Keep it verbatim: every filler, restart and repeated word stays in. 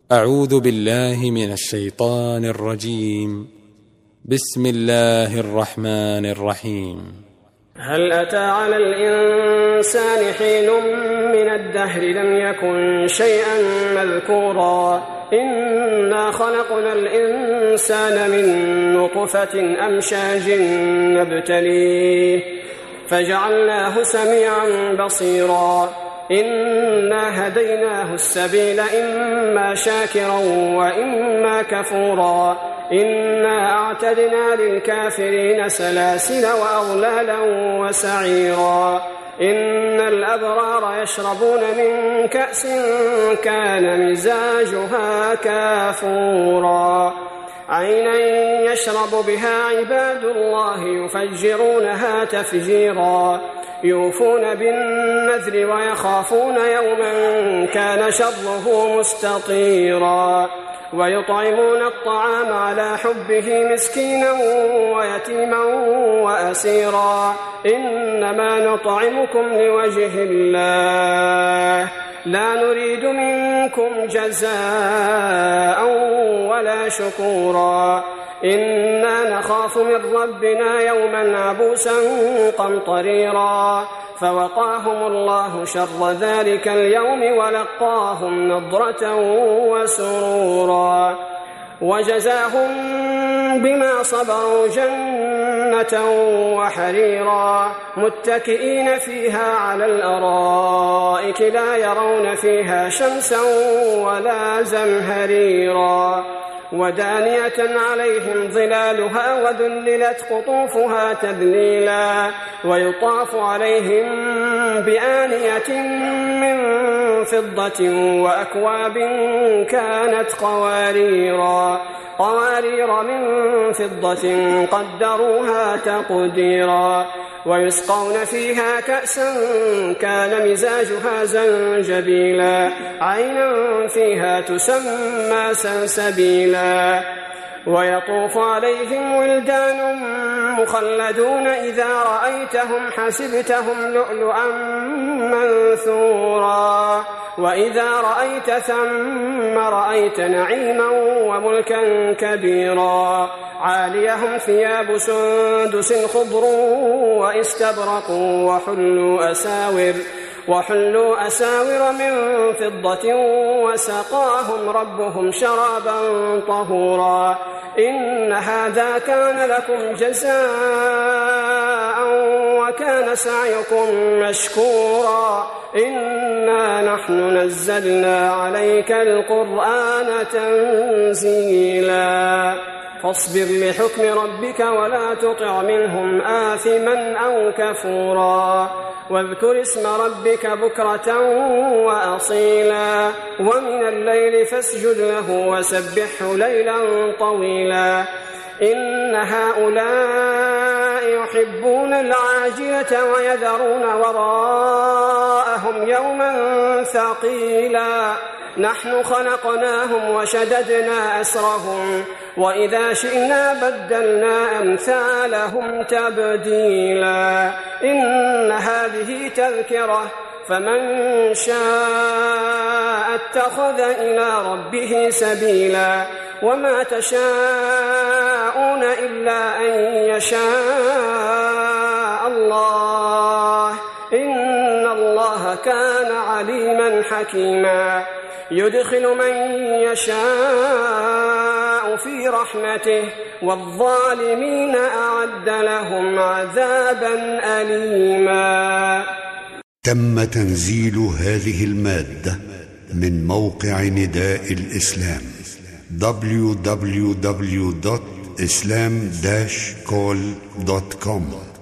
أعوذ بالله من الشيطان الرجيم. بسم الله الرحمن الرحيم. هل أتى على الإنسان حين من الدهر لم يكن شيئا مذكورا إنا خلقنا الإنسان من نطفة أمشاج نبتليه فجعلناه سميعا بصيرا إنا هديناه السبيل إما شاكرا وإما كفورا إنا أعتدنا للكافرين سلاسل وأغلالا وسعيرا إن الأبرار يشربون من كأس كان مزاجها كافورا عينا يشرب بها عباد الله يفجرونها تفجيرا يوفون بالنذر ويخافون يوما كان شره مستطيرا ويطعمون الطعام على حبه مسكينا ويتيما وأسيرا إنما نطعمكم لوجه الله لا نريد منكم جزاء ولا شكورا إنا نخاف من ربنا يوما عبوسا قمطريرا فوقاهم الله شر ذلك اليوم ولقاهم نضرة وسرورا وجزاهم بما صبروا جنة وحريرا متكئين فيها على الأرائك لا يرون فيها شمسا ولا زمهريرا ودانية عليهم ظلالها وذللت قطوفها تذليلا ويطاف عليهم بآنية من فضة وأكواب كانت قواريرا قوارير من فضة قدروها تقديرا ويسقون فيها كأسا كان مزاجها زنجبيلا عينا فيها تسمى سلسبيلا ويطوف عليهم ولدان مخلدون إذا رأيتهم حسبتهم لؤلؤا منثورا وإذا رأيت ثم رأيت نعيما وملكا كبيرا عاليهم ثياب سندس خضر واستبرق وحلوا أساور وحلوا أساور من فضة وسقاهم ربهم شرابا طهورا إن هذا كان لكم جزاء وكان سعيكم مشكورا إنا نحن نزلنا عليك القرآن تنزيلا فاصبر لحكم ربك ولا تطع منهم آثما أو كفورا واذكر اسم ربك بكرة وأصيلا ومن الليل فاسجد له وسبحه ليلا طويلا إن هؤلاء يحبون العاجلة ويذرون وراءهم يوما ثقيلا نحن خلقناهم وشددنا أسرهم وإذا شئنا بدلنا أمثالهم تبديلا إن هذه تذكرة فمن شاء اتخذ إلى ربه سبيلا وما تشاءون إلا أن يشاء الله إن الله كان عليما حكيما يدخل من يشاء في رحمته والظالمين أعد لهم عذابا أليما. تم تنزيل هذه المادة من موقع نداء الإسلام دبليو دبليو دبليو دوت إسلام داش كول دوت كوم.